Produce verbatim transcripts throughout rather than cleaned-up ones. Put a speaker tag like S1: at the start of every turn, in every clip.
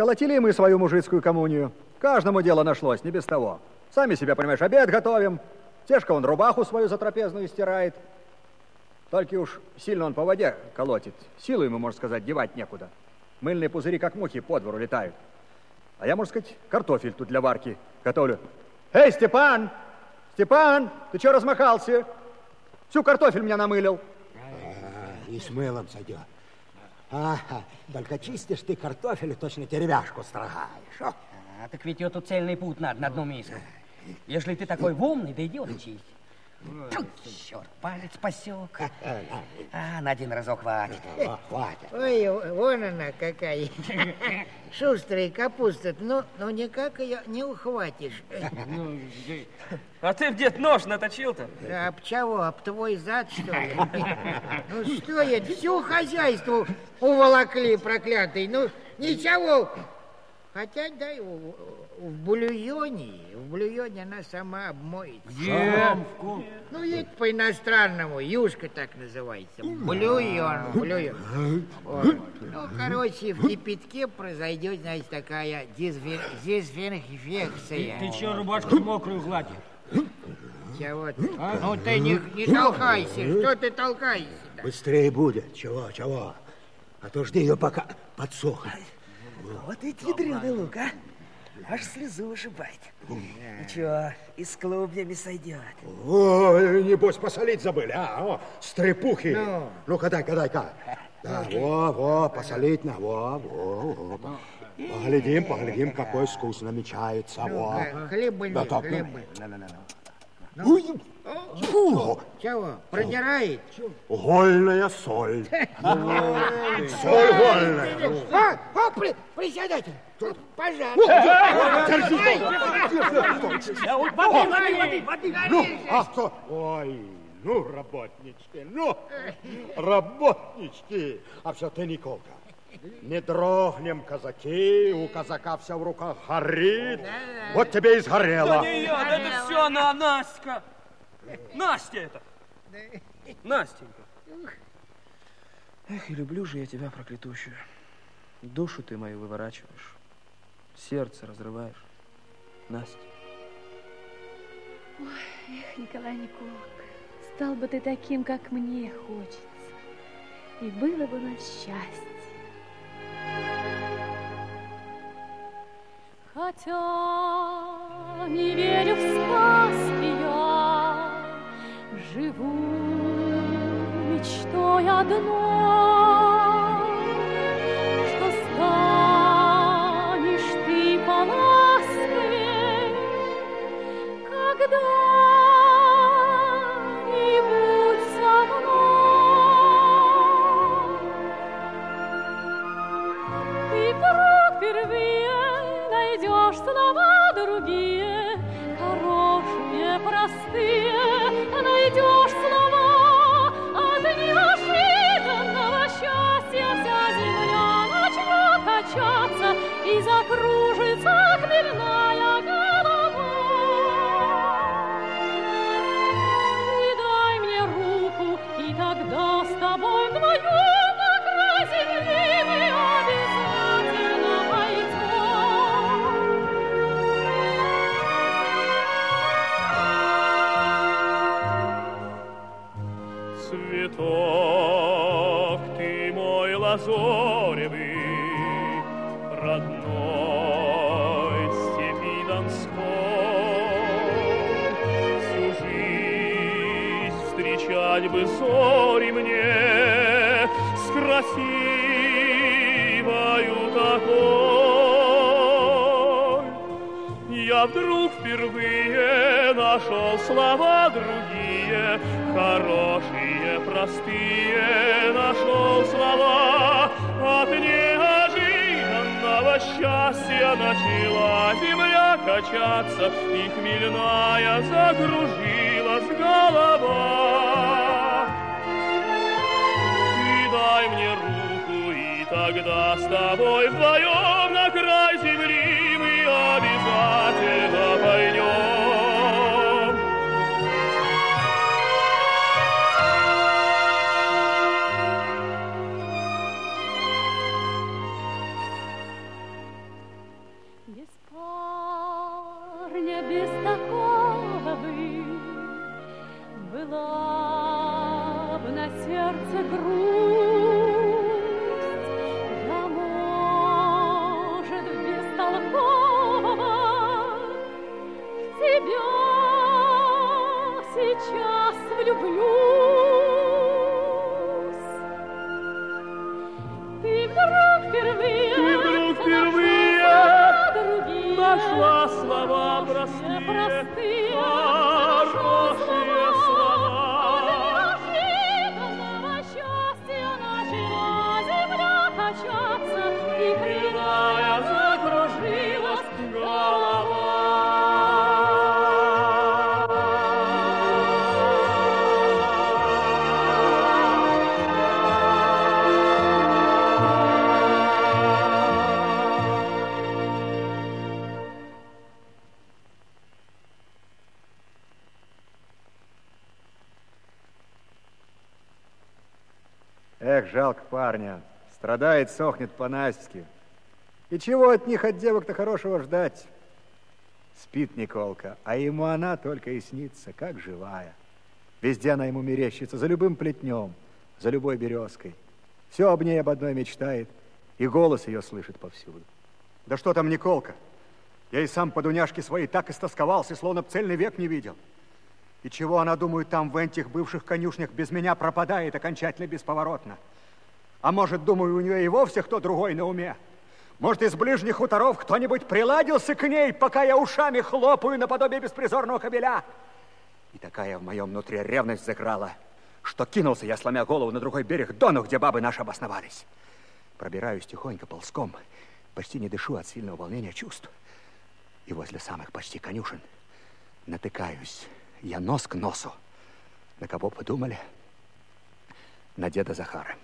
S1: Околотили мы свою мужицкую коммунию. Каждому дело нашлось, не без того. Сами себе, понимаешь, обед готовим. Тешка он рубаху свою затрапезную стирает. Только уж сильно он по воде колотит. Силу ему, можно сказать, девать некуда. Мыльные пузыри, как мухи, по двору летают. А я, можно сказать, картофель тут для варки готовлю. Эй, Степан! Степан, ты что размахался? Всю картофель меня намылил.
S2: А, и с мылом сойдет. Ага, только чистишь ты картофель и точно деревяшку строгаешь. О.
S3: А, так ведь ее тут цельный путь надо на одну миску. Если ты такой умный, да иди он чисть. Тьфу, черт, палец посек. А, на один разок хватит.
S2: Хватит.
S4: Ой, вон она какая. Шустрая капуста. Ну, ну никак ее не ухватишь.
S5: А ты где нож наточил-то?
S4: Да, об чего? Об твой зад, что ли? Ну что я, все хозяйство уволокли, проклятый. Ну, ничего. Хотя, да, в, в бульоне, в бульоне она сама обмоется.
S3: Где?
S4: Ну, это по-иностранному, юшка так называется. Бульон, бульон. Вот. Ну, короче, в кипятке произойдет, значит, такая дезви- дезинфекция.
S3: Ты что, рубашку мокрую гладишь?
S4: Чего ты? А? Ну, ты не, не толкайся. Что ты толкаешься-то?
S2: Быстрее будет. Чего, чего? А то жди ее пока подсохнет.
S3: Вот и ядрёный лук, а? Аж слезу вышибает. Ничего, и с клубнями сойдет.
S2: Ой, небось, посолить забыли, а? О, стрепухи.
S4: Ну.
S2: Ну-ка, дай-ка, дай-ка. Да, во, во, посолить на, во, во, во. Поглядим, поглядим, какой вкус намечается, во.
S4: Хлебы
S2: Да
S4: нет,
S2: так,
S4: хлебы.
S2: ну. Ой, фу.
S4: Чего, продирает?
S2: Гольная соль. Соль гольная.
S4: А, а, при, присядайте. Пожалуйста.
S5: Воды, воды, воды!
S2: Ну, а кто? Ой, ну, работнички, ну, работнички. А все ты, Николка, не дрогнем, казаки, у казака все в руках горит. Вот тебе и сгорело.
S5: Да не я, да это все она, Настя. Настя это. Настенька.
S6: Эх, и люблю же я тебя, проклятущую. Душу ты мою выворачиваешь, сердце разрываешь. Настя.
S7: Ой, эх, Николай Николок, стал бы ты таким, как мне хочется, и было бы у нас счастье. Хотя не верю в сказки я, живу мечтой одной, что станешь ты поласковей, когда-нибудь со мной. Ты вдруг впервые найдешь слова другие, хорошие, простые, найдешь слова от неожиданного счастья. Вся земля начнет качаться и закружится хмельная голова. Ты дай мне руку, и тогда с тобой вдвоем на край земли мы обязательно пойдем.
S8: Цветок ты мой лазоревый, родной степи Донской. Всю жизнь встречать бы зори мне с красивою такой. Я вдруг впервые нашел слова другие, хорошие, простые, нашел слова. От неожиданного счастья начала земля качаться, и хмельная закружилась голова. Ты дай мне руку, и тогда с тобой вдвоем на край земли мы обязательно пойдем.
S7: парня без такого бы была бы на сердце грусть. Я, может, бестолково в тебя сейчас влюблюсь. Ты вдруг впервые,
S8: Ты вдруг впервые нашла слова простые,
S7: простые,
S8: хорошие слова.
S7: От неожиданного счастья начала земля качаться, и крылая закружилась голова.
S1: Эх, жалко парня. Страдает, сохнет по-Настьке. И чего от них, от девок-то хорошего ждать? Спит Николка, а ему она только и снится, как живая. Везде она ему мерещится, за любым плетнем, за любой березкой. Все об ней об одной мечтает, и голос ее слышит повсюду. Да что там Николка? Я и сам по Дуняшке своей так истосковался, словно б цельный век не видел. И чего она, думаю, там в этих бывших конюшнях без меня пропадает окончательно бесповоротно? А может, думаю, у нее и вовсе кто другой на уме? Может, из ближних хуторов кто-нибудь приладился к ней, пока я ушами хлопаю наподобие беспризорного кобеля? И такая в моем внутри ревность заграла, что кинулся я, сломя голову, на другой берег Дону, где бабы наши обосновались. Пробираюсь тихонько ползком, почти не дышу от сильного волнения чувств. И возле самых почти конюшен натыкаюсь я нос к носу. На кого подумали? На деда Захара.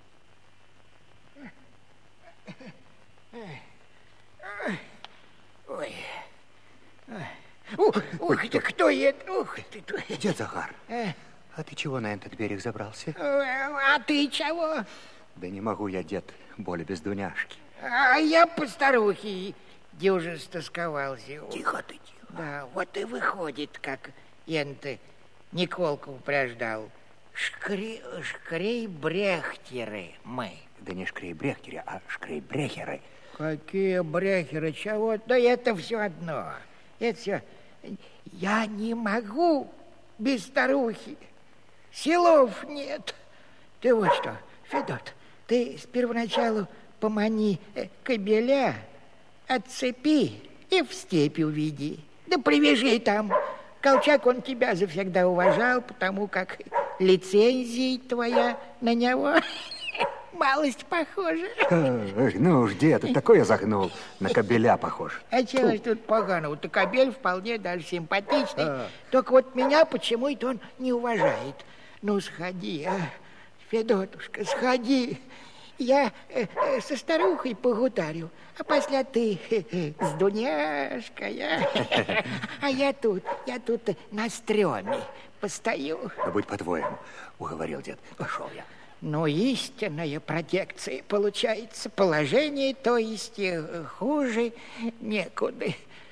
S4: Ой. Ух, ух ты, кто это? Ух ты.
S1: Дед Захар, а ты чего на этот берег забрался?
S4: А ты чего?
S1: Да не могу я, дед, более без Дуняшки.
S4: А я по старухе дюже стосковался.
S1: Тихо ты, тихо.
S4: Да, вот и выходит, как Янты Николку упреждал. Шкри... Шкрей-брехтеры мы.
S1: Да не шкрей-брехтеры, а шкрей-брехеры.
S4: Какие брехеры? Чего? Да это все одно. Это все... Я не могу без старухи. Силов нет. Ты вот что, Федот, ты с первоначалу помани кобеля, отцепи и в степь уведи. Да привяжи там. Колчак, он тебя завсегда уважал, потому как лицензия твоя на него малость похожа.
S1: Ой, ну уж, дед, такой я загнул. На кобеля похож.
S4: А чего ж тут поганого-то? Кобель вполне даже симпатичный. А. Только вот меня почему-то он не уважает. Ну, сходи, а, Федотушка, сходи. Я э, э, со старухой погутарю, а после ты э, с Дуняшкой. А, а я тут, я тут на стреме постою.
S1: Да будь по-твоему, уговорил дед. Пошел я.
S4: Ну, истинная протекция получается. Положение, то есть, хуже некуда.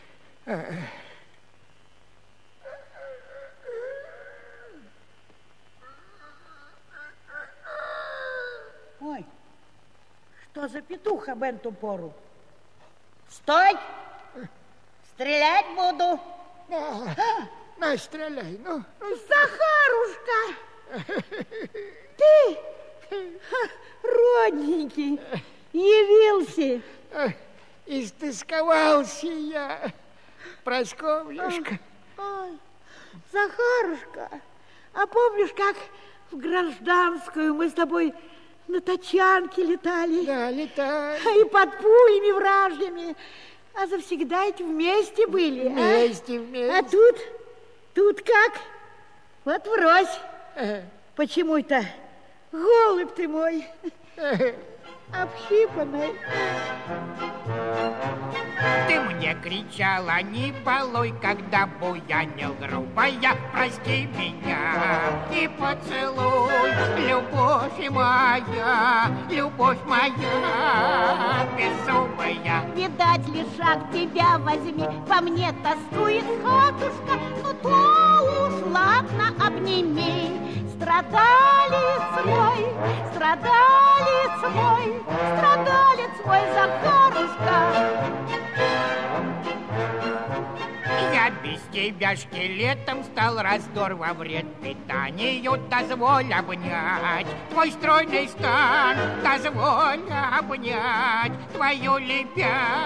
S9: Ой, что за петух об эту пору? Стой! Стрелять буду.
S4: На, на, стреляй, ну.
S9: Захарушка! Ты, родненький, явился.
S4: Истосковался я, Прасковьюшка.
S9: Ой, Захарушка, а помнишь, как в гражданскую мы с тобой на тачанке летали?
S4: Да, летали.
S9: И под пулями вражьими. А завсегда эти вместе были.
S4: Вместе,
S9: а?
S4: вместе.
S9: А тут, тут как? Вот врозь. Ага. Почему-то голубь ты мой. общипанной.
S4: Ты мне кричала, не балуй, когда буянил грубая. Прости меня и поцелуй, любовь моя, любовь моя безумная.
S9: Видать, лишак тебя возьми, по мне тоскует хатушка. Ну то уж ладно, обними. Страдалец мой, страдалец мой, страдалец мой, Захарушка.
S4: Я без тебя скелетом стал, раздор во вред питанию. Дозволь обнять твой стройный стан, дозволь обнять твою лепяжью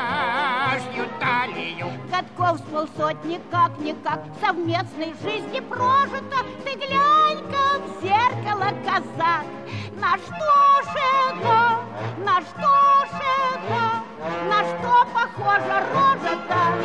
S4: талию.
S9: Годков с полсотни как-никак совместной жизни прожито. Ты глянь-ка в зеркало, казак. На что ж это, на что ж это, на что похожа рожа-то?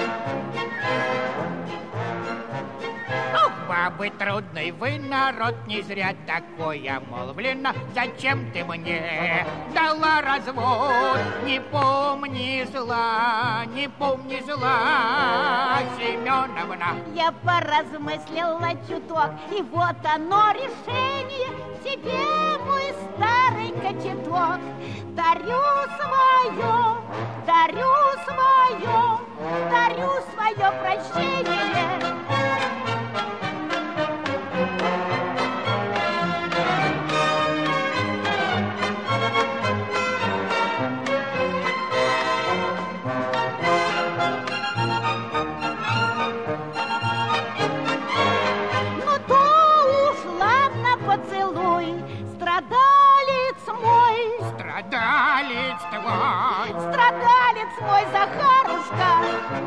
S4: Бабы трудный вы народ, не зря такое молвлено. Зачем ты мне дала развод? Не помни зла, не помни зла, Семеновна.
S9: Я поразмыслила чуток, и вот оно решение. Тебе, мой старый кочеток, дарю свое, дарю свое, дарю свое прощение.
S4: Страдалец твой,
S9: страдалец мой, Захарушка.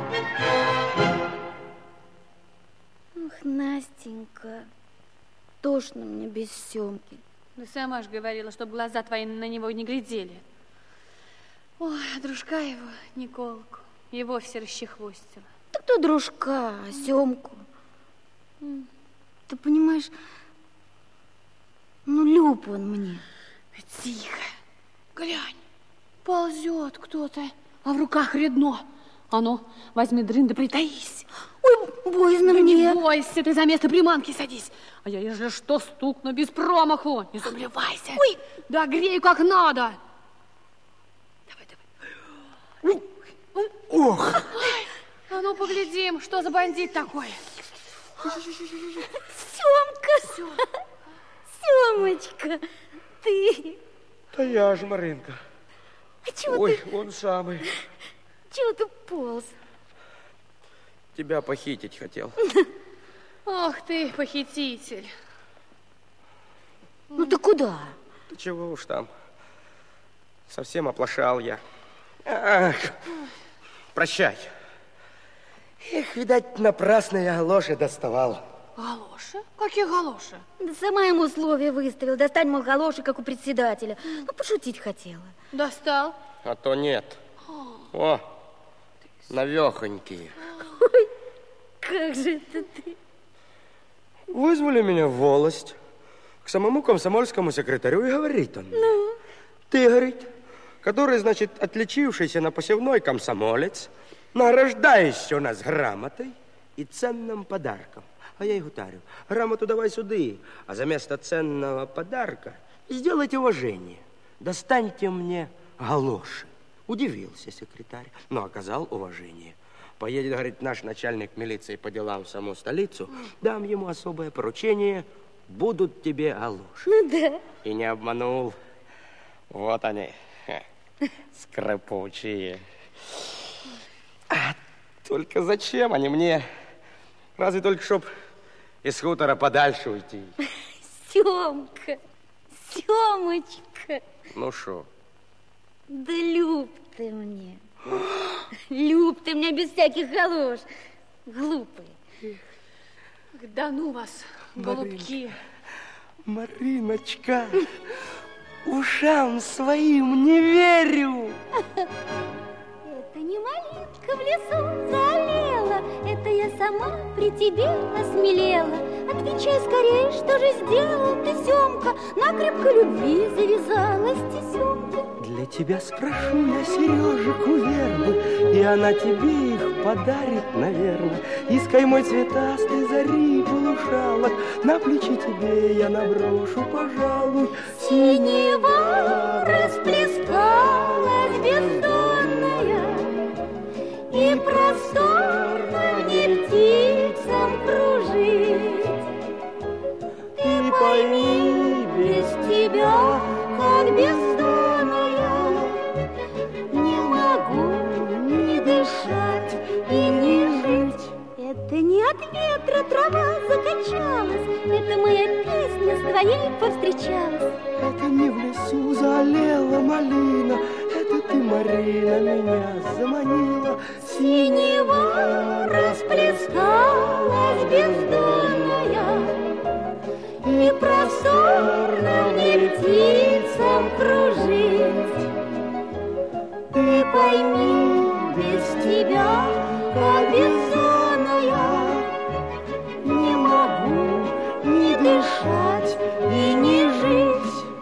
S7: Ох, Настенька, тошно мне без Семки.
S10: Ну, сама же говорила, чтобы глаза твои на него не глядели. Ой, а дружка его, Николку, и вовсе расчехвостила.
S7: Да кто дружка, а Семку? Mm. Ты понимаешь, ну, люб он мне.
S10: Тихо, глянь, ползет кто-то, а в руках редно. А ну, возьми дрын да притаись.
S7: Ой, боязно
S10: да
S7: мне.
S10: Не бойся, ты за место приманки садись. А я, если что, стукну без промаху. Не сомневайся.
S7: Ой.
S10: Да грей как надо. Давай, давай.
S2: Ох.
S10: Ой, а ну, поглядим, что за бандит такой.
S7: Семка. Семочка, ты...
S6: Да я же, Маринка.
S7: А чего
S6: Ой,
S7: ты...
S6: он самый.
S7: Чего ты полз?
S6: Тебя похитить хотел.
S10: Ох ты, похититель.
S7: Ну ты куда?
S6: Да чего уж там. Совсем оплошал я. Ах, прощай. Эх, видать, напрасно я галоши доставал.
S10: Галоши? Какие галоши?
S7: Да сама ему условия выставила. Достань, мол, галоши, как у председателя. Ну, пошутить хотела.
S10: Достал?
S6: А то нет. О, навехонькие.
S7: Ой, как же это ты?
S6: Вызвали меня в волость к самому комсомольскому секретарю, и говорит он.
S7: Ну?
S6: Ты, говорит, который, значит, отличившийся на посевной комсомолец, награждаешься у нас грамотой и ценным подарком. А я ему говорю, грамоту давай сюда, а за место ценного подарка сделайте уважение. Достаньте мне галоши. Удивился секретарь, но оказал уважение. Поедет, говорит, наш начальник милиции по делам в саму столицу, дам ему особое поручение, будут тебе галоши.
S7: Ну да.
S6: И не обманул. Вот они, скрипучие. А только зачем они мне? Разве только, чтоб из хутора подальше уйти.
S7: Семка, Семочка.
S6: Ну шо?
S7: Да люб ты мне. Люб ты мне без всяких галош. Глупый.
S10: Да ну вас, голубки.
S6: Мариночка, ушам своим не верю.
S7: Это не малинка в лесу залила, это я сама при тебе осмелела.
S11: Отвечай скорее, что же сделал ты, Семка? Накрепко любви завязалась тесемка.
S6: Для тебя спрошу я сережек у вербы, и она тебе их подарит, наверное. Из каймой цветастой зари полушалок на плечи тебе я наброшу, пожалуй.
S11: Синева расплескалась бездонная, и просторно мне птицам кружить. Ты пойми, без тебя, как бездонная, не могу ни дышать и ни жить. Это не от ветра трава закачалась, это моя песня с твоей повстречалась.
S6: Это не в лесу заолела малина, это ты, Марина, меня заманила.
S11: Синева расплескалась бездонная, и просторно мне птицам кружить. Ты пойми, без тебя, как бездонная, не могу ни дышать и ни жить.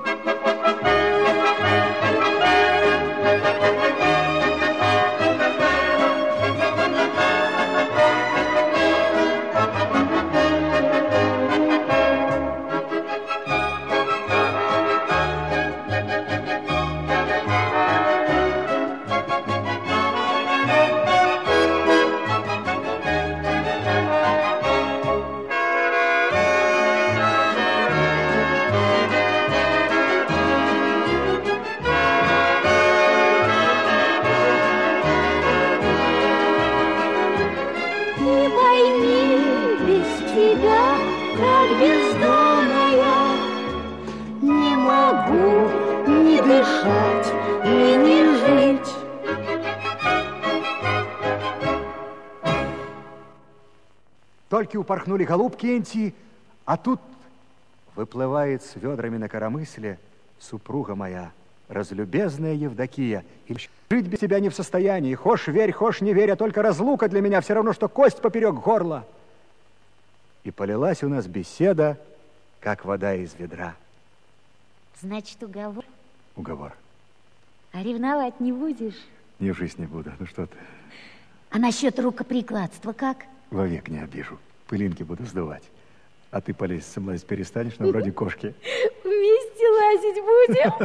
S1: Только упорхнули голубки энти, а тут выплывает с ведрами на коромысле супруга моя, разлюбезная Евдокия. И жить без тебя не в состоянии. Хошь верь, хошь не верь, а только разлука для меня все равно, что кость поперек горла. И полилась у нас беседа, как вода из ведра.
S11: Значит, уговор?
S1: Уговор.
S11: А ревновать не будешь?
S1: Ни в жизнь не буду. Ну что ты?
S11: А насчет рукоприкладства как?
S1: Вовек не обижу. Пылинки буду сдувать. А ты полезть со мной перестанешь, но вроде кошки.
S11: Вместе лазить будем?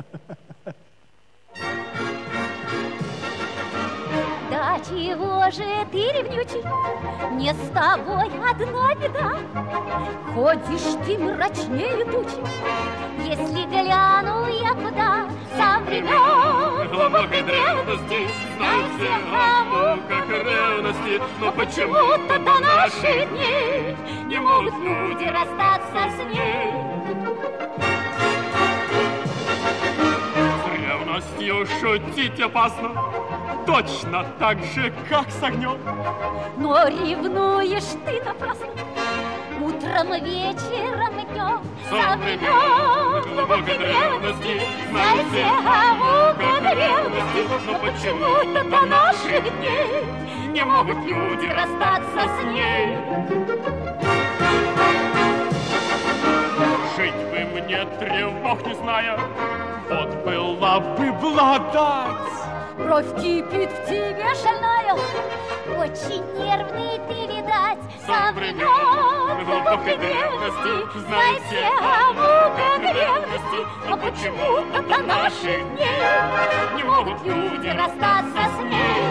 S11: Да чего же ты ревнючий? Не с тобой одна беда. Ходишь ты мрачнее тучи. Если гляну я куда, со времен глубокой древности, знай все о муках ревности, но почему-то до наших дней не могут люди расстаться с ней.
S8: С ревностью шутить опасно, точно так же, как с огнем.
S11: Но ревнуешь ты напрасно, утром, вечером и днем. Со времен глубокой древности, знай все о муках ревности, но почему-то до наших дней не могут люди расстаться с ней.
S8: Жить бы мне тревог не зная, вот была бы благодать.
S11: Кровь кипит в тебе шальная, очень нервный ты, видать. Со времен глубокой древности, знай все о муках ревности, но почему-то до наших дней не могут люди расстаться с ней.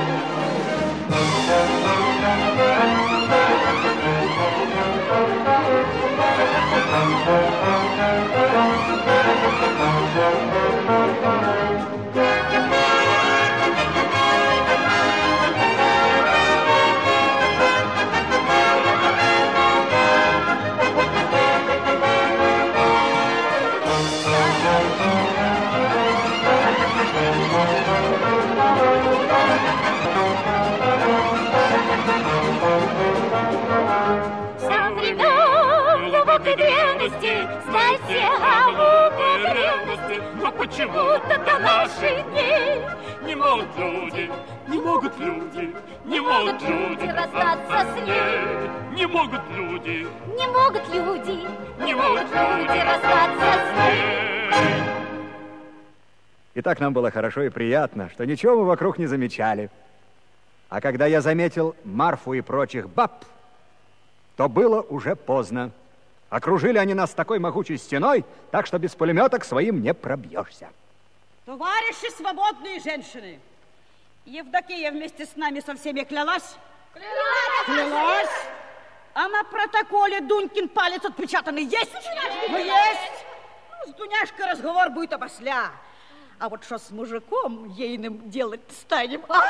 S11: Со времен глубокой древности, знай все о муках ревности, но почему-то до наших дней
S8: не могут люди, не могут люди, не могут люди расстаться с ней. Не могут люди.
S11: Не могут люди.
S8: Не могут люди
S11: расстаться с ней.
S1: И так нам было хорошо и приятно, что ничего мы вокруг не замечали. А когда я заметил Марфу и прочих баб, то было уже поздно. Окружили они нас такой могучей стеной, так что без пулемета к своим не пробьешься.
S12: Товарищи свободные женщины, Евдокия вместе с нами со всеми клялась? Клялась! Клялась? А на протоколе Дунькин палец отпечатанный есть? Ну, есть. Ну, с Дуняшкой разговор будет опосля. А вот что с мужиком ейным делать станем? А?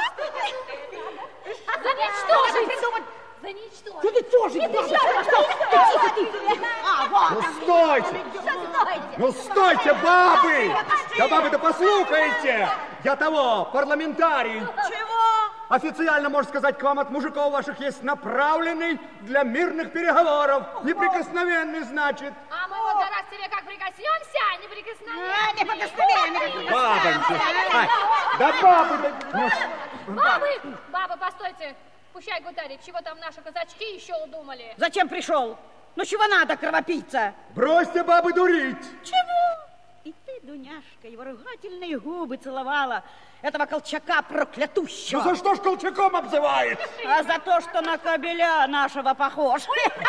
S11: Заничтожить! Заничтожить!
S2: Ну, стойте! Ну, стойте, бабы! Да, бабы, да послухайте! Я того, парламентарий.
S12: Чего?
S2: Официально, можно сказать, к вам от мужиков ваших есть направленный для мирных переговоров. Неприкосновенный, значит.
S11: А мы вот за раз тебе как прикоснемся, неприкосновенный.
S12: А, неприкосновенный.
S2: Бабоньки! Ай, да бабы! Да...
S11: Бабы! Бабы, постойте! Пущай гутарит, чего там наши казачки еще удумали?
S12: Зачем пришел? Ну, чего надо, кровопийца?
S2: Бросьте, бабы, дурить!
S12: Чего? И ты, Дуняшка, его ругательные губы целовала, этого Колчака проклятущего.
S2: Ну, за что ж Колчаком обзывает?
S12: А за то, что на кобеля нашего похож.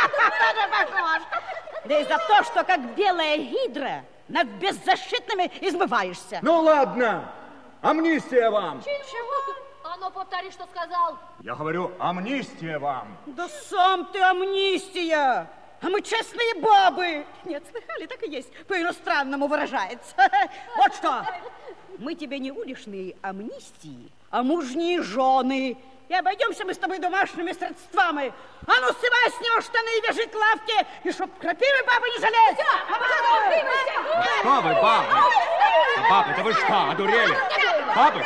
S12: Да и за то, что как белая гидра над беззащитными измываешься.
S2: Ну, ладно, амнистия вам.
S11: Чего? А ну, повтори, что сказал.
S2: Я говорю, амнистия вам.
S12: Да сам ты амнистия. А мы честные бабы. Нет, слыхали, так и есть. По-иностранному выражается. Вот что. Мы тебе не уличные амнистии, а мужние жены. И обойдемся мы с тобой домашними средствами. А ну, снимай с него штаны и вяжи к лавке, и чтоб крапивы бабы не жалеть.
S2: Что вы, бабы? Бабы, да вы что, одурели? Бабы?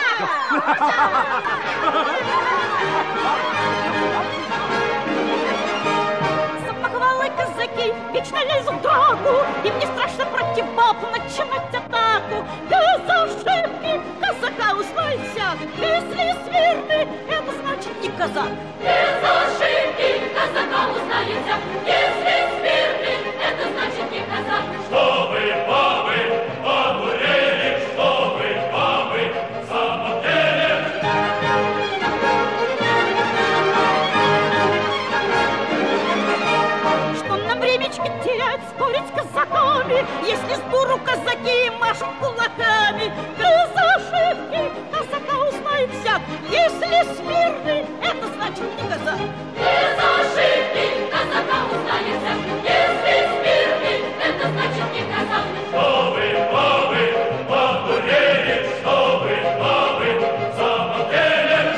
S9: Запахвалы казаки вечно лезут в драку, им не страшно против баб начинать атаку. Без ошибки казака узнает всяк, если смирный, это значит не казак. Без ошибки казака узнает всяк, если смирный, это значит не казак.
S8: Что вы, бабы, одурели, что вы, бабы, запотели?
S9: Что нам времечко терять, спорить с казаками, если с дуру казаки машут кулаками. Без ошибки казака узнает всяк, если смирный, это значит не казак. Без ошибки казака узнает всяк, если смирный, это значит не казак.
S8: Что вы, бабы, одурели, что вы, бабы, запотели?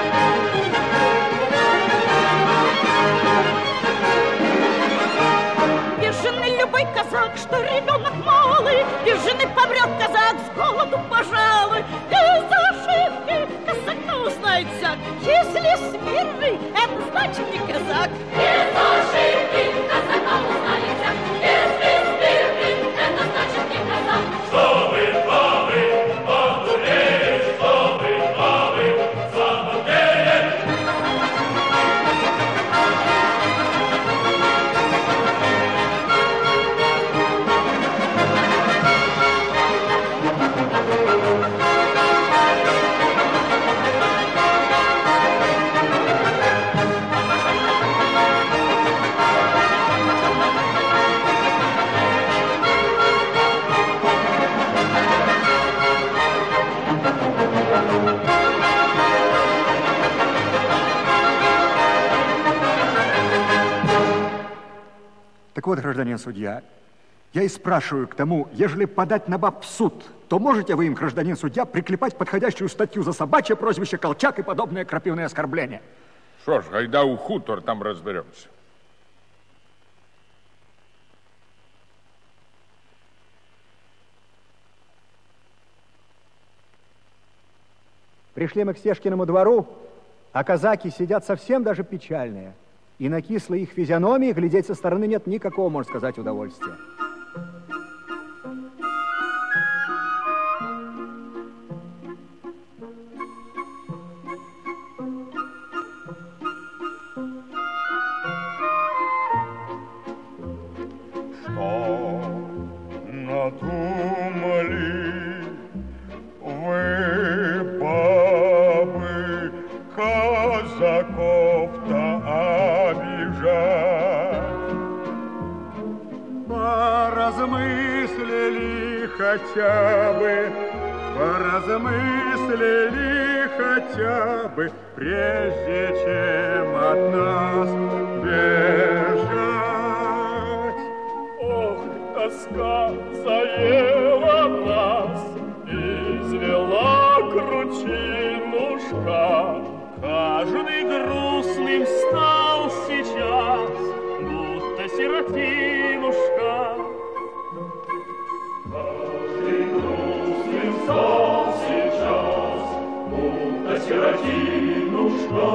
S9: Без жены любой казак, что ребенок малый, без жены помрет казак с голоду, пожалуй. Без ошибки казака узнает всяк, если смирный, это значит не казак. Без ошибки казака узнает всяк, если смирный, это значит не казак.
S8: Что вы, бабы, одурели, что вы, бабы, запотели?
S1: Так вот, гражданин судья, я и спрашиваю к тому, ежели подать на баб в суд, то можете вы им, гражданин судья, приклепать подходящую статью за собачье прозвище Колчак и подобное крапивное оскорбление?
S13: Что ж, гайда у хутор, там разберемся.
S1: Пришли мы к Стешкиному двору, а казаки сидят совсем даже печальные. И на кислой их физиономии глядеть со стороны нет никакого, можно сказать, удовольствия.
S14: поразмыслили хотя бы, поразмыслили хотя бы, прежде чем от нас бежать.
S8: Ох, тоска заела нас, извела кручинушка. Каждый грустным стал сейчас, будто сиротинушка. Каждый грустным стал сейчас, будто сиротинушка.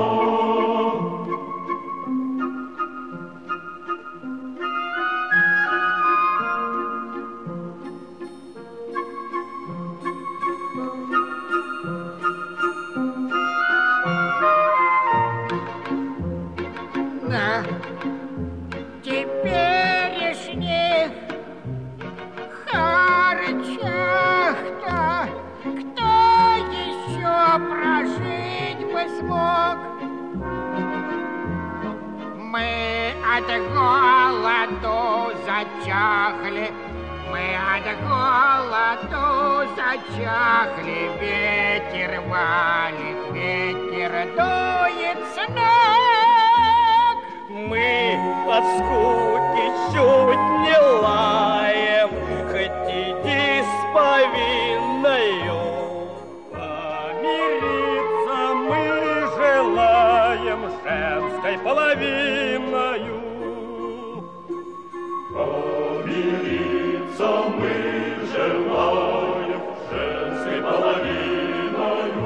S4: На теперешних харчах-то кто еще прожить бы смог? Мы от голоду зачахли, мы от голоду зачахли, ветер валит, ветер дует с ног.
S8: Мы от скуки чуть не лаем, хоть иди с повинною. Помириться мы желаем женской половиною. Помириться мы желаем женской половиною.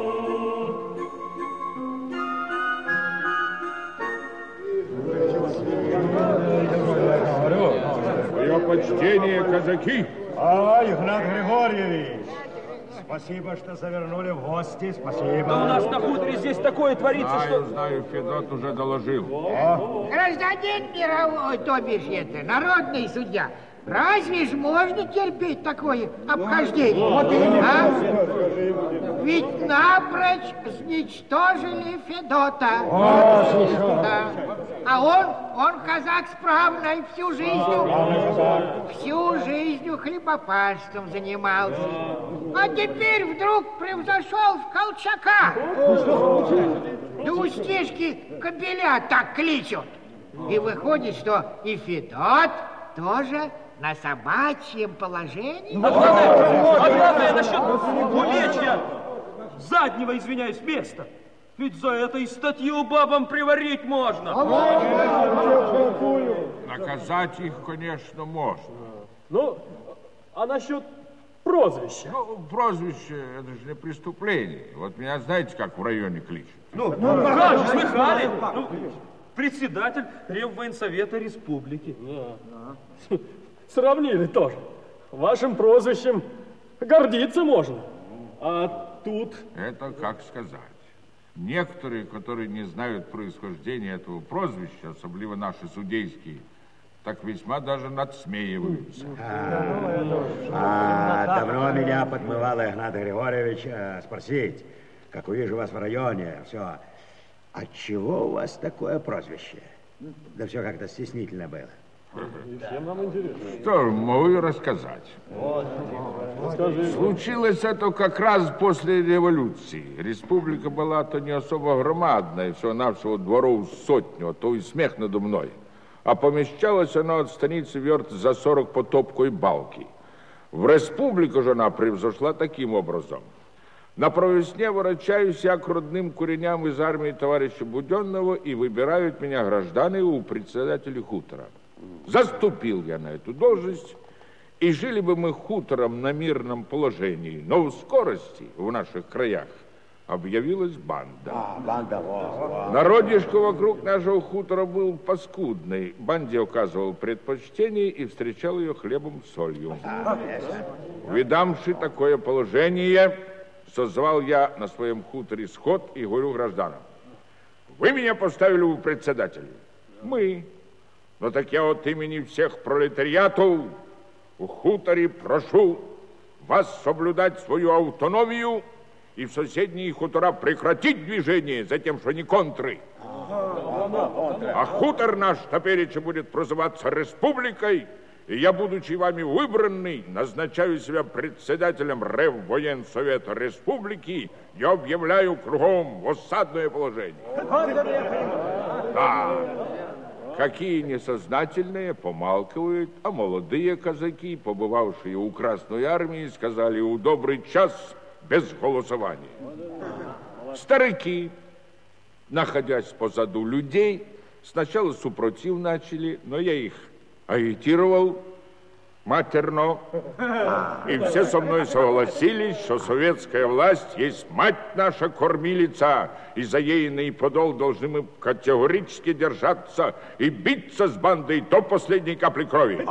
S13: Свое почтение, казаки!
S2: А, Игнат Григорьевич, спасибо, что завернули в гости, спасибо.
S5: Да у нас на хуторе здесь такое творится,
S13: Знаю,
S5: что...
S13: знаю, Федот уже доложил.
S4: Гражданин мировой, то бишь это, народный судья, разве ж можно терпеть такое обхождение?
S2: Вот именно.
S4: А? Ведь напрочь сничтожили Федота.
S2: О,
S4: да. А он, он казак справный, всю жизнь, всю жизнь хлебопашеством занимался. А теперь вдруг превзошел в Колчака. Да у стежки кобеля так кличут. И выходит, что и Федот тоже на собачьем положении.
S5: А главное, а главное насчет увечья заднего, извиняюсь, места. Ведь за этой статью бабам приварить можно.
S13: Наказать их, конечно, можно.
S5: Ну, а насчет прозвища?
S13: Ну, прозвище, это же не преступление. Вот меня знаете, как в районе кличут?
S5: Ну, ну как же, слыхали? Ну, председатель Реввоенсовета Республики. Да. Сравнили тоже. Вашим прозвищем гордиться можно. А тут...
S13: Это как сказать. Некоторые, которые не знают происхождения этого прозвища, особливо наши судейские, так весьма даже надсмеиваются.
S2: А, а давно меня подмывал Игнат Григорьевич а, спросить, как увижу вас в районе, все, отчего у вас такое прозвище? Да все как-то стеснительно было.
S5: Всем нам интересно.
S13: Что ж, могу и рассказать. Случилось это как раз после революции. Республика была то не особо громадная, всего-навсего дворов сотню, а то и смех надо мной. А помещалась она от станицы верст за сорок по топкой балки. В республику же она превзошла таким образом. На провесне ворочаюсь я к родным куреням из армии товарища Буденного и выбирают меня граждане у председателя хутора. Заступил я на эту должность, и жили бы мы хутором на мирном положении, но в скорости в наших краях объявилась банда.
S2: А, банда, вот, вот.
S13: Народишко вокруг нашего хутора был паскудный. Банде оказывал предпочтение и встречал ее хлебом с солью. Увидавши такое положение, созвал я на своем хуторе сход и говорю гражданам: вы меня поставили у председателя. Мы. Но так я от имени всех пролетариатов у хуторе прошу вас соблюдать свою автономию и в соседние хутора прекратить движение за тем, что не контры. А хутор наш топереча будет прозываться республикой, И я, будучи вами выбранный, назначаю себя председателем Реввоенсовета Республики и объявляю кругом в осадное положение. Да. Какие несознательные помалкивают, а молодые казаки, побывавшие у Красной Армии, сказали: у добрый час без голосования. Старики, находясь позаду людей, сначала супротив начали, но я их агитировал матерно, и все со мной согласились, что советская власть есть мать наша кормилица, и за ейный подол должны мы категорически держаться и биться с бандой до последней капли крови.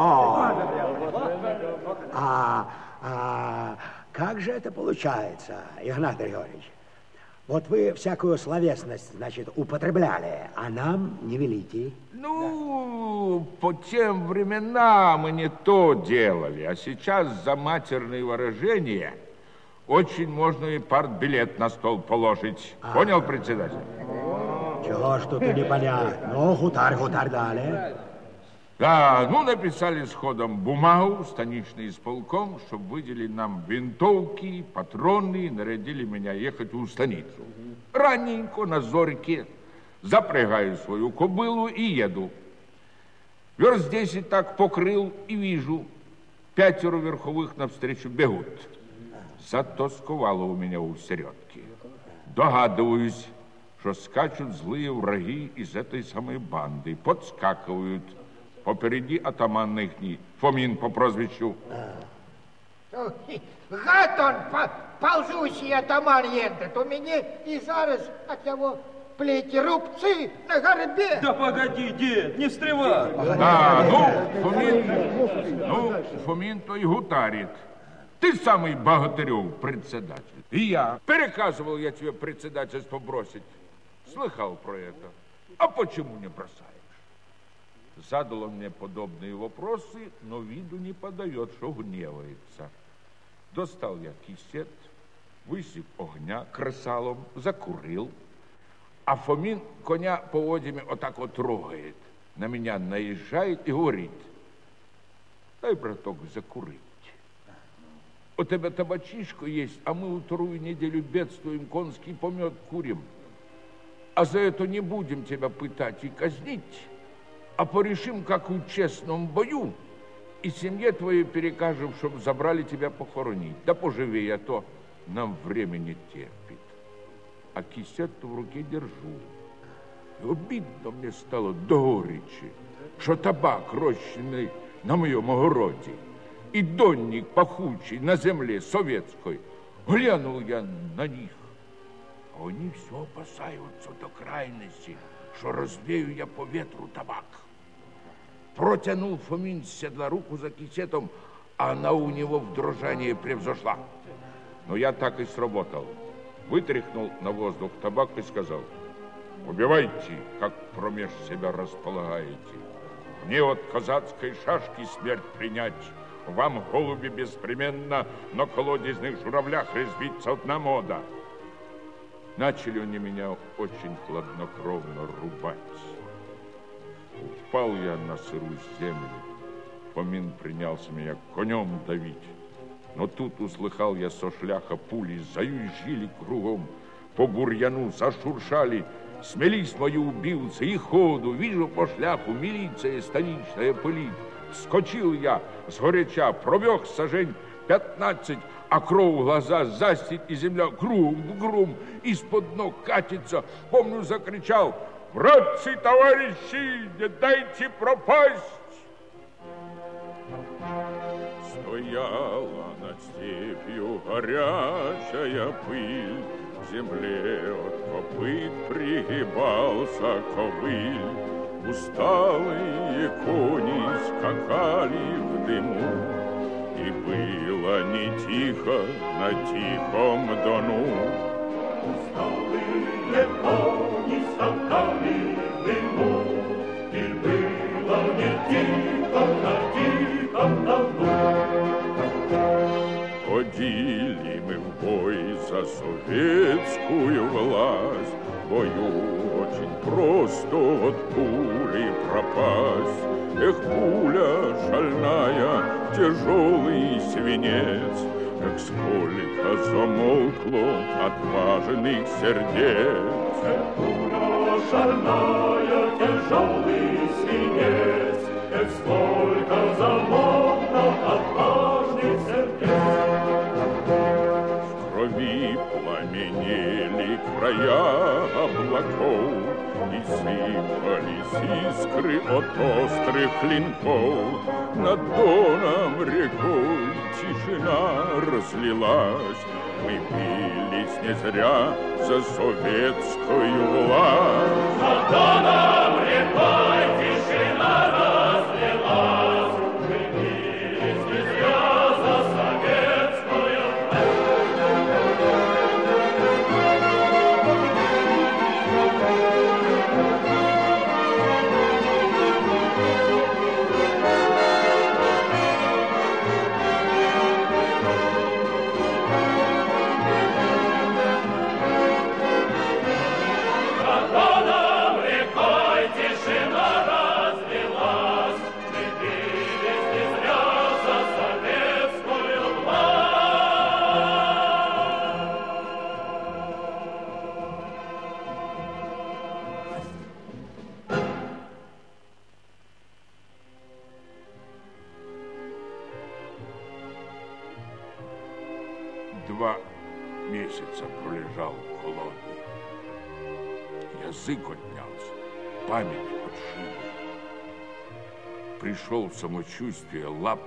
S2: А, а как же это получается, Игнат Григорьевич? Вот вы всякую словесность, значит, употребляли, а нам не велите.
S13: Ну, по тем временам мы не то делали, а сейчас за матерные выражения очень можно и партбилет на стол положить. А. Понял, председатель?
S2: Чего ж тут не понять? Ну, хутарь, хутарь далее.
S13: Да, ну, написали сходом бумагу, станичный исполком, чтобы выделили нам винтовки, патроны, и нарядили меня ехать в станицу. Раненько, на зорьке, запрягаю свою кобылу и еду. Верст десять так покрыл и вижу, пятеро верховых навстречу бегут. Затосковало у меня у середки. Догадываюсь, что скачут злые враги из этой самой банды, подскакивают. Попереди атаман ихний, Фомин по прозвищу.
S4: Гад он, ползущий атаман ентет, у меня и зараз от него плети рубцы на горбе.
S5: Да погоди, дед, не встревай.
S13: Да, ну, Фомин, ну, Фомин то и гутарит. Ты самый богатырев председатель. И я. Переказывал я тебе председательство бросить. Слыхал про это. А почему не бросаешь? Задал он мне подобные вопросы, но виду не подает, что гневается. Достал я кисет, высип огня кресалом, закурил, а Фомин коня поводьями вот так вот трогает, на меня наезжает и говорит: дай, браток, закурить. У тебя табачишко есть, а мы вторую неделю бедствуем, конский помет курим. А за это не будем тебя пытать и казнить, а порешим, как в честном бою, и семье твоей перекажем, чтобы забрали тебя похоронить. Да поживей, а то нам время не терпит. А кисет в руке держу. И обидно мне стало до горечи, что табак рощенный на моем огороде и донник пахучий на земле советской. Глянул я на них, а они все опасаются до крайности, что развею я по ветру табак. Протянул Фомин с седла руку за кисетом, а она у него в дрожании превзошла. Но я так и сработал. Вытряхнул на воздух табак и сказал: убивайте, как промеж себя располагаете. Мне от казацкой шашки смерть принять. Вам, голуби, беспременно на колодезных журавлях резвиться одна мода. Начали они меня очень хладнокровно рубать. Упал я на сырую землю. Фомин принялся меня конем давить. Но тут услыхал я со шляха пули, заюжили кругом, по бурьяну зашуршали. Смелись мои убивцы и ходу, вижу по шляху милиция станичная пылит. Вскочил я сгоряча, пробег сажень пятнадцать, а кровь в глаза застит, и земля грум-грум из-под ног катится. Помню, закричал: братцы, товарищи, не дайте пропасть!
S14: Стояла над степью горячая пыль, в земле от копыт пригибался ковыль. Усталые кони скакали в дыму, и было не тихо на тихом дону. Усталые кони скакали в дыму, и было не тихо на тихом дону. Ходили мы в бой за советскую власть,
S13: твою очень просто от пули пропасть. Эх, пуля шальная, тяжелый свинец, как сколько замолкло отваженных сердец.
S14: Эх, пуля шальная, тяжелый свинец, эх, сколько замолкло отважных сердец.
S13: В крови пламенели края облаков, и сыпались искры от острых клинков. Над Доном рекой тишина разлилась. Мы бились не зря за советскую власть.
S14: Над Доном рекой тишина разлилась. Мы бились не зря за советскую
S13: Два месяца пролежал в колонии. Язык отнялся, память подшила. Пришел в самочувствие лап,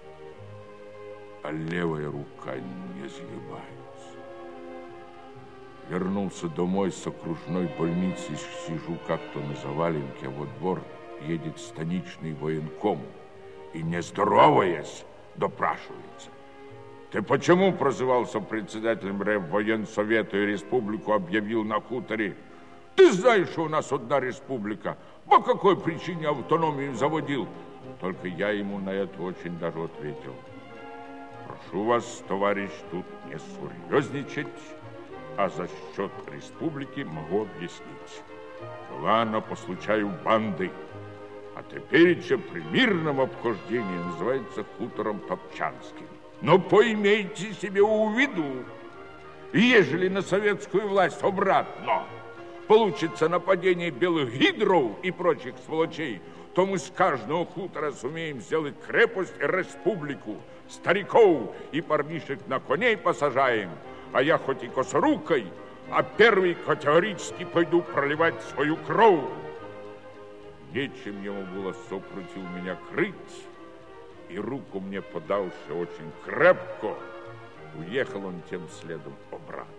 S13: а левая рука не сгибается. Вернулся домой с окружной больницы, сижу как-то на заваленке, а во двор едет станичный военком и, не здороваясь, допрашивается. Ты почему прозывался председателем Реввоенсовета и республику объявил на хуторе? Ты знаешь, что у нас одна республика. По какой причине автономию заводил? Только я ему на это очень даже ответил. Прошу вас, товарищ, тут не серьезничать, а за счет республики могу объяснить. Была она по случаю банды, а теперь при мирном обхождении называется хутором Топчанским. Но поимейте себе у виду, ежели на советскую власть обратно получится нападение белых гидров и прочих сволочей, то мы с каждого хутора сумеем сделать крепость и республику, стариков и парнишек на коней посажаем, а я хоть и косорукой, а первый категорически пойду проливать свою кровь. Нечем ему было сопротив меня крыть, и руку мне подавши очень крепко, уехал он тем следом обратно.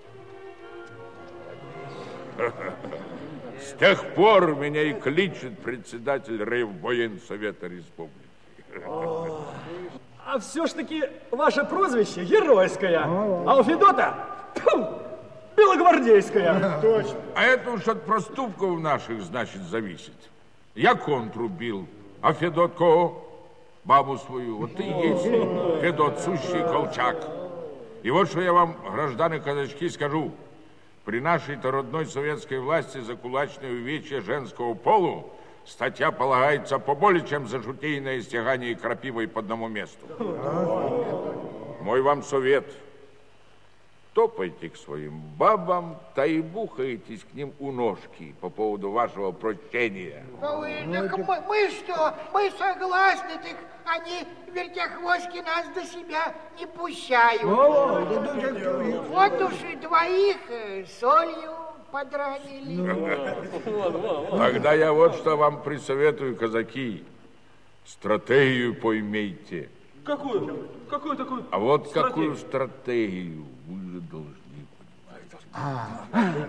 S13: С тех пор меня и кличет председатель Реввоенсовета республики.
S5: А все ж таки ваше прозвище геройское, а у Федота белогвардейское.
S13: Точно. А это уж от проступков наших, значит, зависит. Я контру бил, а Федот кого? Бабу свою. Вот ты и есть Федот, сущий колчак. И вот что я вам, граждане казачки, скажу. При нашей-то родной советской власти за кулачное увечье женского полу статья полагается поболее, чем за жутейное стягание крапивой по одному месту. Мой вам совет. Топайте к своим бабам, та и бухаетесь к ним у ножки по поводу вашего прощения.
S4: Ой, так мы, мы что, мы согласны, так они, вертяхвостки, нас до себя не пущают. Вот уж и двоих солью подранили.
S13: Тогда я вот что вам присоветую, казаки. Стратегию поймейте.
S5: Какую? Какую такую?
S13: А вот
S5: стратегию?
S13: Какую стратегию вы же должны понимать.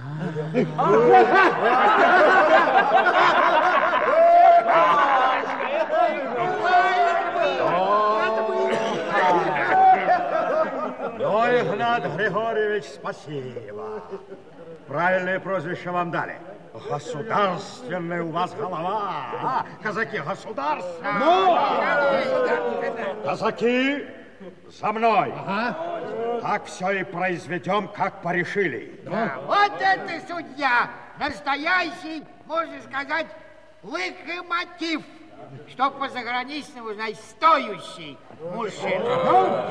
S2: Ну, Игнат Григорьевич, спасибо. Правильное прозвище вам дали. Государственная у вас голова. А, казаки, государство. Ну, казаки, за мной. Ага. Так все и произведем, как порешили.
S4: Да, вот это судья, настоящий, можно сказать, локомотив, что по заграничному, значит, стоящий мужчина.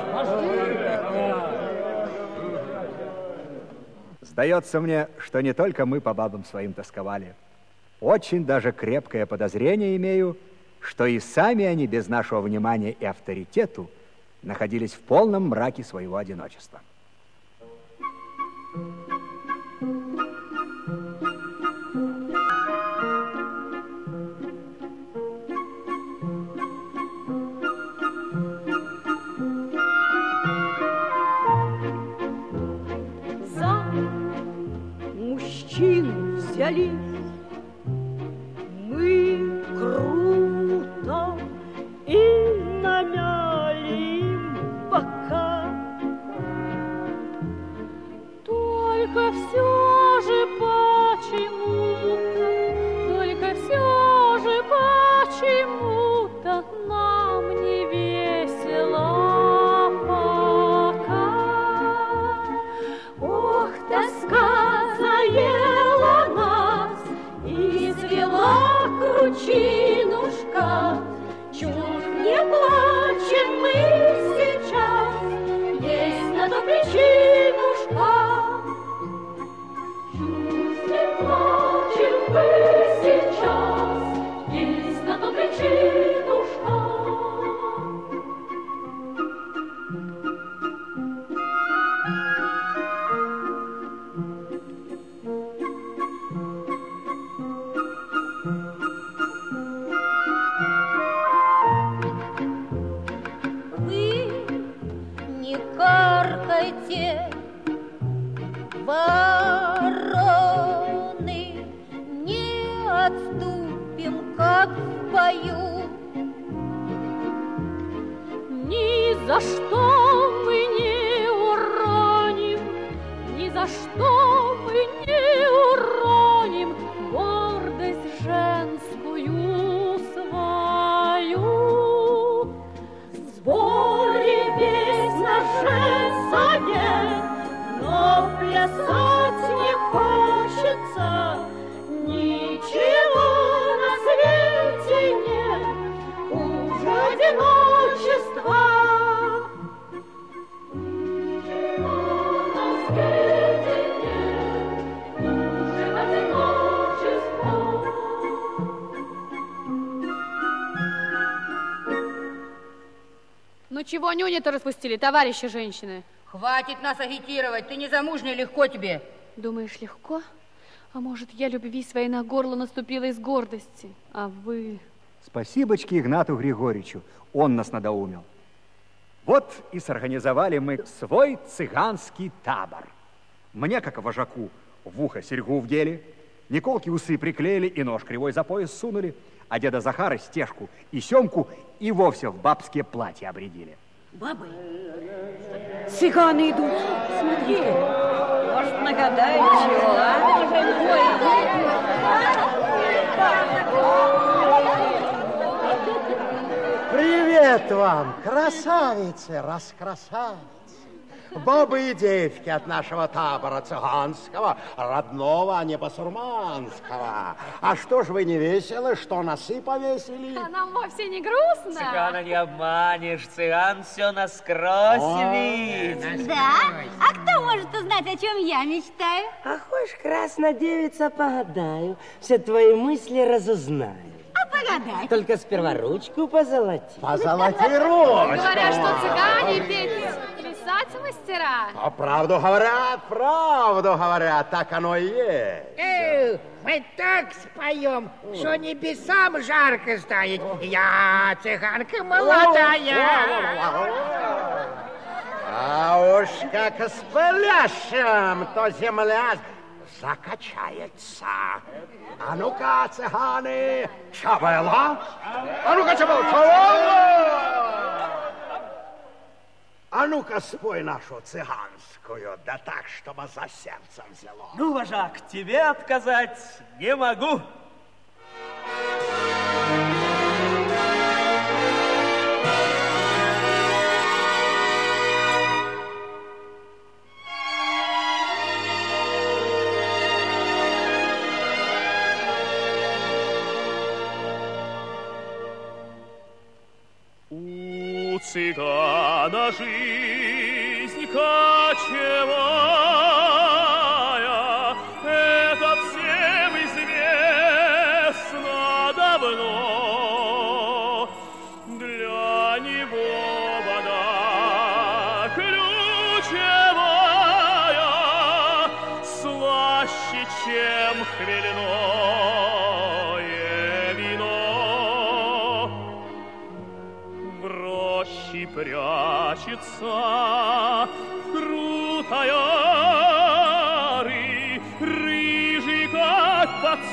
S1: Сдается мне, что не только мы по бабам своим тосковали. Очень даже крепкое подозрение имею, что и сами они без нашего внимания и авторитету находились в полном мраке своего одиночества.
S15: За мужчин взялись мы круто и намяли им бока.
S10: Только все же почему-то, только все же почему-то нам не весело пока. Ох, тоска заела нас и свела кручинушка. Чуть не плачем мы сейчас, есть на то причинушка. Чуть не плачем мы сейчас, есть на то причинушка.
S11: Каркайте, вороны, не отступим, как в бою.
S10: Ни за что мы не уроним, ни за что мы не уроним гордость женскую свою. В сборе весь наш совет, но плясать не хочется, ничего на свете нет хуже одиночества. Ничего на свете нет хуже одиночества. Ну чего нюни-то распустили, товарищи женщины?
S12: Хватит нас агитировать, ты незамужняя, легко тебе.
S10: Думаешь, легко? А может, я любви своей на горло наступила из гордости, а вы...
S1: Спасибочки Игнату Григорьевичу, он нас надоумил. Вот и сорганизовали мы свой цыганский табор. Мне, как вожаку, в ухо серьгу вдели, Николке усы приклеили и нож кривой за пояс сунули, а деда Захара стежку и Семку и вовсе в бабские платья обрядили.
S12: Бабы? Цыганы идут. Смотри. Может, нагадаем чего, а?
S16: Привет вам, красавицы, раскрасавицы. Бабы и девки от нашего табора цыганского, родного, а не басурманского. А что ж вы не веселы, что носы повесили?
S10: А нам вовсе не грустно.
S17: Цыгана не обманешь, цыган все насквозь видит.
S11: Да? А кто может узнать, о чем я мечтаю?
S17: А хочешь, красная девица, погадаю, все твои мысли разузнаю.
S11: А погадай.
S17: Только сперва ручку позолоти.
S16: Позолоти ручку.
S10: Говорят, что цыгане петь, плясать мастера.
S16: А правду говорят, правду говорят, так оно и есть.
S4: Эй, мы так споем, что небесам жарко станет. Я цыганка молодая.
S16: А уж как спляшем, то земля закачается. А ну-ка, цыганы, чабела? А ну-ка, чабела, чабела! А ну-ка, спой нашу цыганскую, да так, чтобы за сердцем взяло.
S17: Ну, вожак, тебе отказать не могу.
S8: цыгана жизнь кочевая, это всем известно давно. Для него вода ключевая слаще, чем хмельное вино. В роще прячется крутая ры, рыжий, как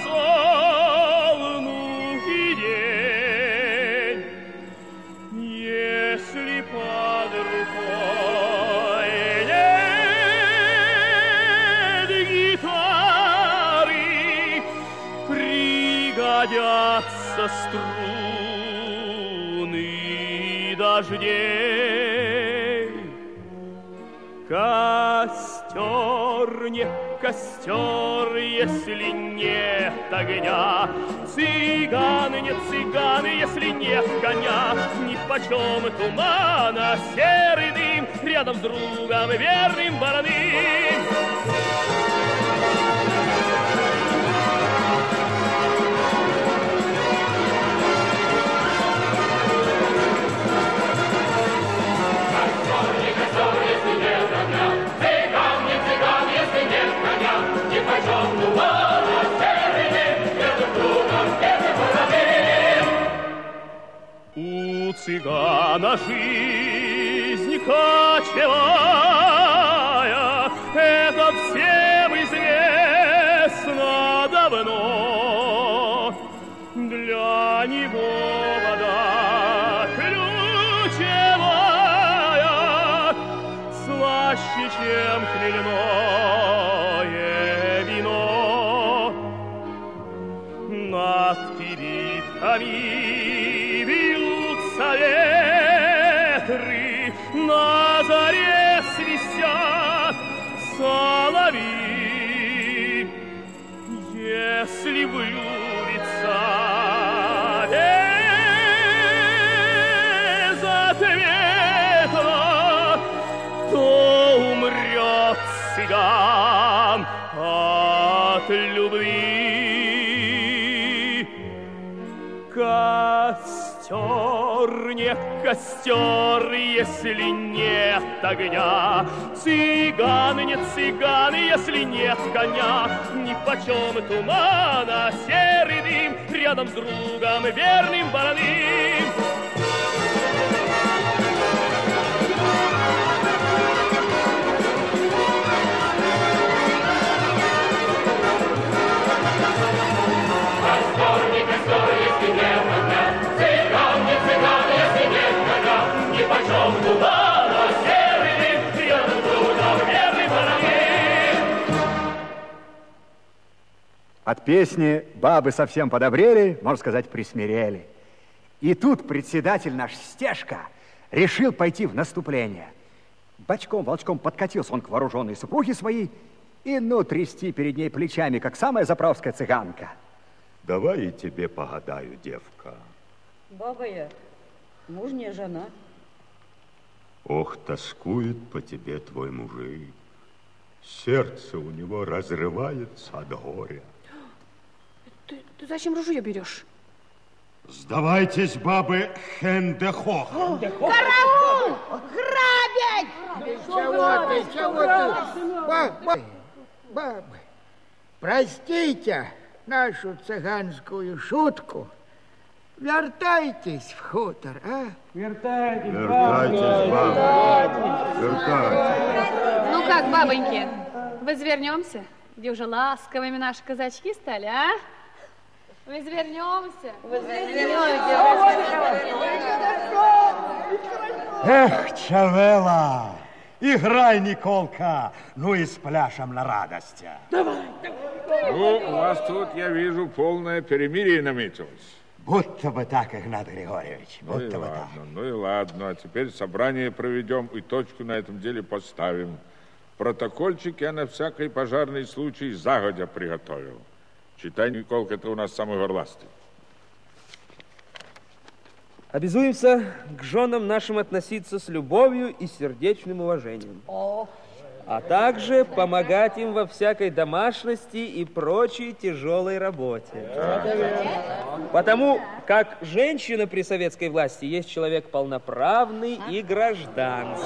S8: подсолнухи день. Если под рукой нет гитары, пригодятся струны дождей. Костер, не костер, если нет огня. Цыган, не цыган, если нет коня. Нипочем тумана, серый дым, рядом с другом верным вороным. У цыгана жизнь кочевая, это всем известно давно. Для него вода ключевая слаще, чем хмельное вино. Над кибитками ветры, на заре свистят соловьи. Если влюбится безответно, то умрет цыган от любви. Костер, не костер, если нет огня. Цыган, не цыган, если нет коня. Нипочем тумана, серый дым, рядом с другом верным вороным.
S1: От песни бабы совсем подобрели, можно сказать, присмирели. И тут председатель наш Стежка решил пойти в наступление. Бочком-волчком подкатился он к вооруженной супруге своей и, ну, трясти перед ней плечами, как самая заправская цыганка.
S18: Давай я тебе погадаю, девка.
S12: Баба я, мужняя жена.
S18: Ох, тоскует по тебе твой мужик. Сердце у него разрывается от горя.
S10: Ты, ты зачем ружье берешь?
S18: Сдавайтесь, бабы, хендехох.
S4: Караул! Грабить! Чего ты, чего ты? Бабы, бабы, простите нашу цыганскую шутку. Вертайтесь в хутор, а?
S5: Вертайтесь,
S18: Вертайтесь, бабы. Вертайтесь.
S10: Ну как, бабоньки, возвернемся? Где уже ласковыми наши казачки стали, а? Возвернемся.
S16: Эх, Чавела, играй, Николка, ну и с пляшем на радости.
S13: Давай, давай. Ну, у вас тут, я вижу, полное перемирие наметилось.
S16: Будто бы так, Игнат Григорьевич,
S13: Ну
S16: будто
S13: и
S16: бы
S13: ладно,
S16: так.
S13: ну и ладно. А теперь собрание проведем и точку на этом деле поставим. Протокольчик я на всякий пожарный случай загодя приготовил. Читай, Николка, это у нас самый горластый.
S6: Обязуемся к женам нашим относиться с любовью и сердечным уважением.
S12: О.
S6: А также помогать им во всякой домашности и прочей тяжелой работе. Потому как женщина при советской власти есть человек полноправный и гражданский.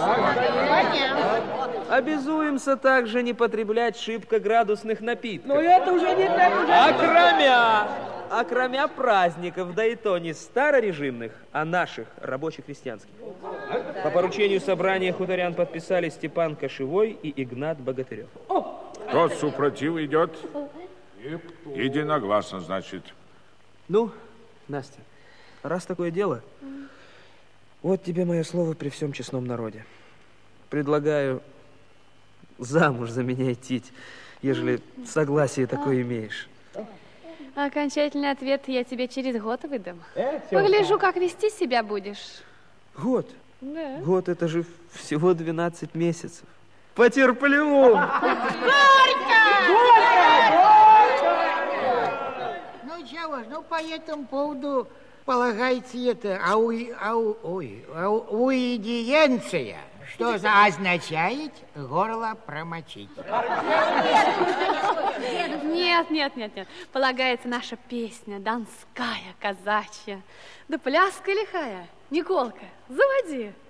S6: Обязуемся также не потреблять шибко градусных напитков.
S12: Ну это уже не так.
S6: Окромя, окромя праздников, да и то не старорежимных, а наших, рабоче-крестьянских. По поручению собрания хуторян подписали Степан Кошевой и Игнат Богатырев.
S13: Кто супротив идет? Единогласно, значит.
S6: Ну, Настя, раз такое дело, вот тебе мое слово при всем честном народе. Предлагаю замуж за меня идти, ежели согласие такое имеешь.
S10: Окончательный ответ я тебе через год выдам. Погляжу, как вести себя будешь.
S6: Год?
S10: Да.
S6: Год, это же всего двенадцать месяцев. Потерплю!
S4: Горько! Ну, чего ж, ну, по этому поводу полагается это ау, ау, ой, ау, уидиенция, что за означает горло промочить.
S10: Нет, нет, нет, нет. Полагается наша песня, донская, казачья. Да пляска лихая. Николка, заводи.